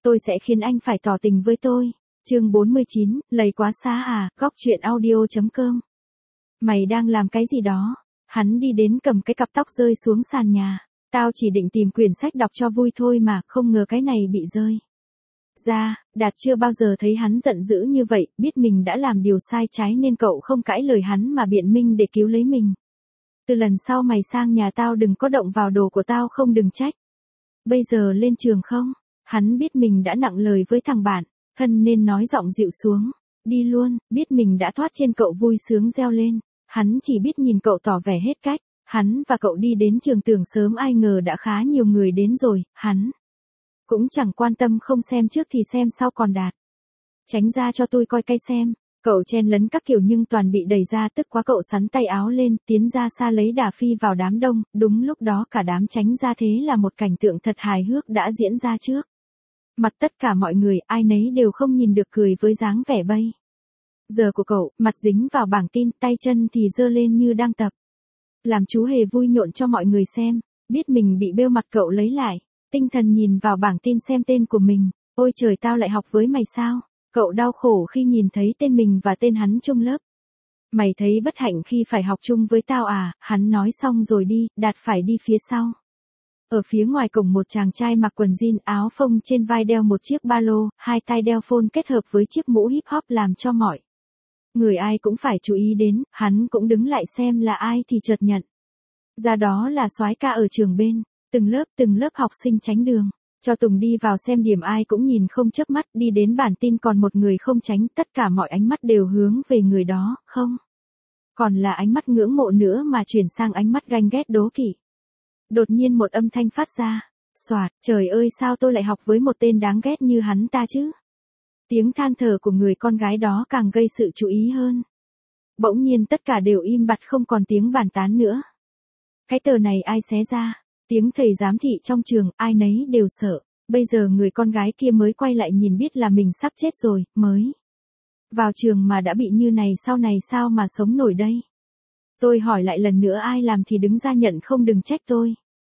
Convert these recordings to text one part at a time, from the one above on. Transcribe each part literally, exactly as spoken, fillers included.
tôi sẽ khiến anh phải tỏ tình với tôi. Chương bốn mươi chín, lầy quá xa à, góc truyện audio chấm com. Mày đang làm cái gì đó? Hắn đi đến cầm cái cặp tóc rơi xuống sàn nhà. Tao chỉ định tìm quyển sách đọc cho vui thôi mà, không ngờ cái này bị rơi ra. Đạt chưa bao giờ thấy hắn giận dữ như vậy, biết mình đã làm điều sai trái nên cậu không cãi lời hắn mà biện minh để cứu lấy mình. Từ lần sau mày sang nhà tao đừng có động vào đồ của tao không đừng trách. Bây giờ lên trường không? Hắn biết mình đã nặng lời với thằng bạn, thân nên nói giọng dịu xuống. Đi luôn, biết mình đã thoát trên cậu vui sướng reo lên. Hắn chỉ biết nhìn cậu tỏ vẻ hết cách. Hắn và cậu đi đến trường tưởng sớm ai ngờ đã khá nhiều người đến rồi, hắn cũng chẳng quan tâm không xem trước thì xem sau còn Đạt. Tránh ra cho tôi coi cái xem, cậu chen lấn các kiểu nhưng toàn bị đẩy ra tức quá cậu sắn tay áo lên tiến ra xa lấy đà phi vào đám đông, đúng lúc đó cả đám tránh ra thế là một cảnh tượng thật hài hước đã diễn ra trước. Mặt tất cả mọi người ai nấy đều không nhìn được cười với dáng vẻ bây giờ của cậu, mặt dính vào bảng tin tay chân thì giơ lên như đang tập. Làm chú hề vui nhộn cho mọi người xem, biết mình bị bêu mặt cậu lấy lại, tinh thần nhìn vào bảng tin xem tên của mình, ôi trời tao lại học với mày sao, cậu đau khổ khi nhìn thấy tên mình và tên hắn chung lớp. Mày thấy bất hạnh khi phải học chung với tao à, hắn nói xong rồi đi, Đạt phải đi phía sau. Ở phía ngoài cổng một chàng trai mặc quần jean áo phông trên vai đeo một chiếc ba lô, hai tay đeo phone kết hợp với chiếc mũ hip hop làm cho mọi người ai cũng phải chú ý đến, hắn cũng đứng lại xem là ai thì chợt nhận ra đó là soái ca ở trường bên, từng lớp từng lớp học sinh tránh đường, cho Tùng đi vào xem điểm ai cũng nhìn không chớp mắt, đi đến bản tin còn một người không tránh, tất cả mọi ánh mắt đều hướng về người đó, không còn là ánh mắt ngưỡng mộ nữa mà chuyển sang ánh mắt ganh ghét đố kỵ. Đột nhiên một âm thanh phát ra, xoạt, trời ơi sao tôi lại học với một tên đáng ghét như hắn ta chứ? Tiếng than thở của người con gái đó càng gây sự chú ý hơn. Bỗng nhiên tất cả đều im bặt không còn tiếng bàn tán nữa. Cái tờ này ai xé ra? Tiếng thầy giám thị trong trường, ai nấy đều sợ. Bây giờ người con gái kia mới quay lại nhìn biết là mình sắp chết rồi, mới vào trường mà đã bị như này sau này sao mà sống nổi đây? Tôi hỏi lại lần nữa ai làm thì đứng ra nhận không đừng trách tôi.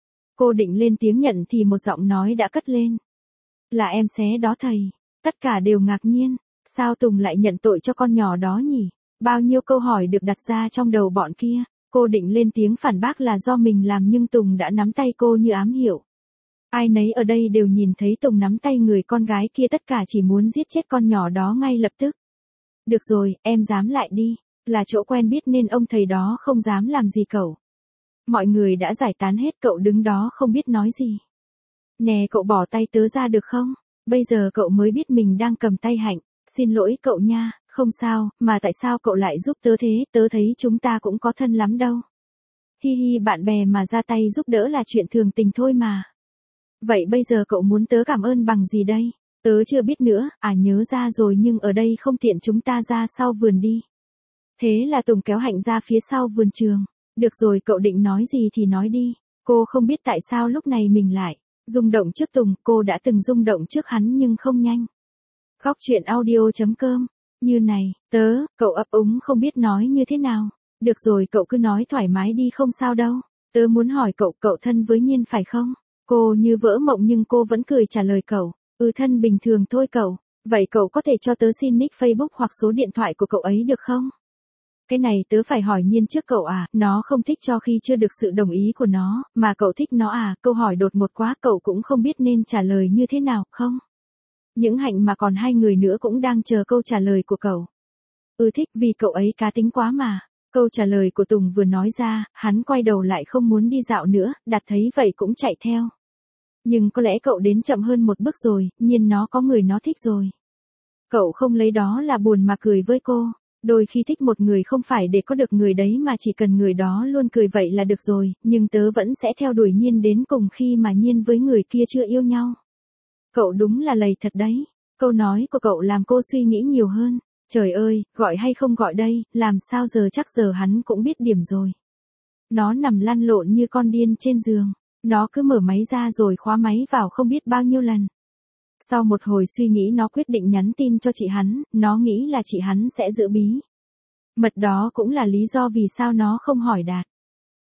Cô định lên tiếng nhận thì một giọng nói đã cất lên. Là em xé đó thầy. Tất cả đều ngạc nhiên, sao Tùng lại nhận tội cho con nhỏ đó nhỉ? Bao nhiêu câu hỏi được đặt ra trong đầu bọn kia, cô định lên tiếng phản bác là do mình làm nhưng Tùng đã nắm tay cô như ám hiệu. Ai nấy ở đây đều nhìn thấy Tùng nắm tay người con gái kia tất cả chỉ muốn giết chết con nhỏ đó ngay lập tức. Được rồi, em dám lại đi, là chỗ quen biết nên ông thầy đó không dám làm gì cậu. Mọi người đã giải tán hết cậu đứng đó không biết nói gì. Nè cậu bỏ tay tớ ra được không? Bây giờ cậu mới biết mình đang cầm tay Hạnh, xin lỗi cậu nha, không sao, mà tại sao cậu lại giúp tớ thế, tớ thấy chúng ta cũng có thân lắm đâu. Hi hi bạn bè mà ra tay giúp đỡ là chuyện thường tình thôi mà. Vậy bây giờ cậu muốn tớ cảm ơn bằng gì đây? Tớ chưa biết nữa, à nhớ ra rồi nhưng ở đây không tiện chúng ta ra sau vườn đi. Thế là Tùng kéo Hạnh ra phía sau vườn trường. Được rồi cậu định nói gì thì nói đi, cô không biết tại sao lúc này mình lại rung động trước Tùng, cô đã từng rung động trước hắn nhưng không nhanh. Góc truyện audio chấm com, như này, tớ, cậu ấp úng không biết nói như thế nào. Được rồi cậu cứ nói thoải mái đi không sao đâu. Tớ muốn hỏi cậu, cậu thân với Nhiên phải không? Cô như vỡ mộng nhưng cô vẫn cười trả lời cậu. Ừ thân bình thường thôi cậu. Vậy cậu có thể cho tớ xin nick Facebook hoặc số điện thoại của cậu ấy được không? Cái này tớ phải hỏi Nhiên trước cậu à, nó không thích cho khi chưa được sự đồng ý của nó, mà cậu thích nó à, câu hỏi đột ngột quá cậu cũng không biết nên trả lời như thế nào, không? Những Hạnh mà còn hai người nữa cũng đang chờ câu trả lời của cậu. Ừ thích vì cậu ấy cá tính quá mà. Câu trả lời của Tùng vừa nói ra, hắn quay đầu lại không muốn đi dạo nữa, Đạt thấy vậy cũng chạy theo. Nhưng có lẽ cậu đến chậm hơn một bước rồi, Nhiên nó có người nó thích rồi. Cậu không lấy đó là buồn mà cười với cô. Đôi khi thích một người không phải để có được người đấy mà chỉ cần người đó luôn cười vậy là được rồi, nhưng tớ vẫn sẽ theo đuổi Nhiên đến cùng khi mà Nhiên với người kia chưa yêu nhau. Cậu đúng là lầy thật đấy. Câu nói của cậu làm cô suy nghĩ nhiều hơn. Trời ơi, gọi hay không gọi đây, làm sao giờ chắc giờ hắn cũng biết điểm rồi. Nó nằm lăn lộn như con điên trên giường. Nó cứ mở máy ra rồi khóa máy vào không biết bao nhiêu lần. Sau một hồi suy nghĩ nó quyết định nhắn tin cho chị hắn, nó nghĩ là chị hắn sẽ giữ bí mật, đó cũng là lý do vì sao nó không hỏi Đạt.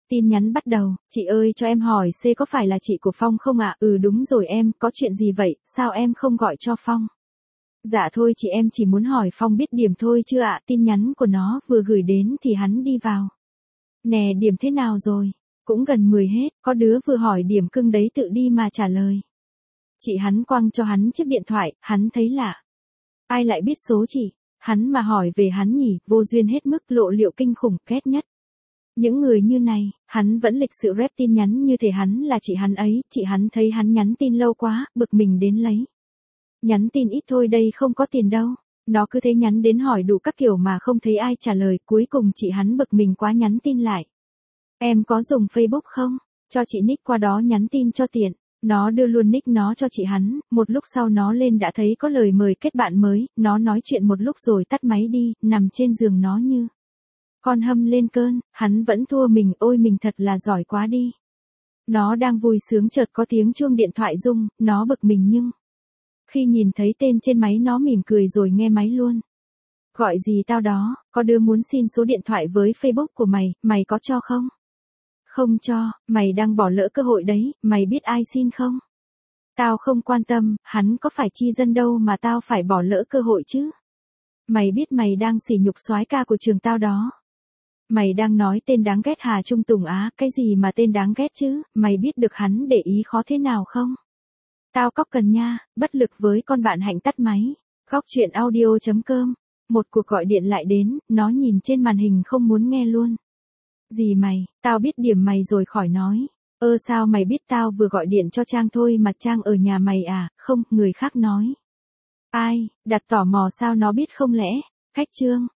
Tin nhắn bắt đầu, chị ơi cho em hỏi C có phải là chị của Phong không ạ? Ừ đúng rồi em, có chuyện gì vậy, sao em không gọi cho Phong? Dạ thôi chị em chỉ muốn hỏi Phong biết điểm thôi chưa ạ? Tin nhắn của nó vừa gửi đến thì hắn đi vào. Nè điểm thế nào rồi? Cũng gần mười hết, có đứa vừa hỏi điểm cưng đấy tự đi mà trả lời. Chị hắn quăng cho hắn chiếc điện thoại, hắn thấy lạ. Ai lại biết số chị? Hắn mà hỏi về hắn nhỉ, vô duyên hết mức, lộ liễu kinh khủng, ghét nhất. Những người như này, hắn vẫn lịch sự rep tin nhắn như thể hắn là chị hắn ấy, chị hắn thấy hắn nhắn tin lâu quá, bực mình đến lấy. Nhắn tin ít thôi đây không có tiền đâu. Nó cứ thế nhắn đến hỏi đủ các kiểu mà không thấy ai trả lời, cuối cùng chị hắn bực mình quá nhắn tin lại. Em có dùng Facebook không? Cho chị nick qua đó nhắn tin cho tiện. Nó đưa luôn nick nó cho chị hắn, một lúc sau nó lên đã thấy có lời mời kết bạn mới, nó nói chuyện một lúc rồi tắt máy đi, nằm trên giường nó như con hâm lên cơn, hắn vẫn thua mình, ôi mình thật là giỏi quá đi. Nó đang vui sướng chợt có tiếng chuông điện thoại rung, nó bực mình nhưng khi nhìn thấy tên trên máy nó mỉm cười rồi nghe máy luôn. Gọi gì tao đó, có đứa muốn xin số điện thoại với Facebook của mày, mày có cho không? Không cho, mày đang bỏ lỡ cơ hội đấy, mày biết ai xin không? Tao không quan tâm, hắn có phải chi dân đâu mà tao phải bỏ lỡ cơ hội chứ? Mày biết mày đang sỉ nhục soái ca của trường tao đó. Mày đang nói tên đáng ghét Hà Trung Tùng á, cái gì mà tên đáng ghét chứ, mày biết được hắn để ý khó thế nào không? Tao cóc cần nha, bất lực với con bạn Hạnh tắt máy. Góc chuyện audio chấm com. Một cuộc gọi điện lại đến, nó nhìn trên màn hình không muốn nghe luôn. Gì mày, tao biết điểm mày rồi khỏi nói. Ơ sao mày biết tao vừa gọi điện cho Trang thôi mà Trang ở nhà mày à, không, người khác nói. Ai, đặt tò mò sao nó biết không lẽ, khách trương.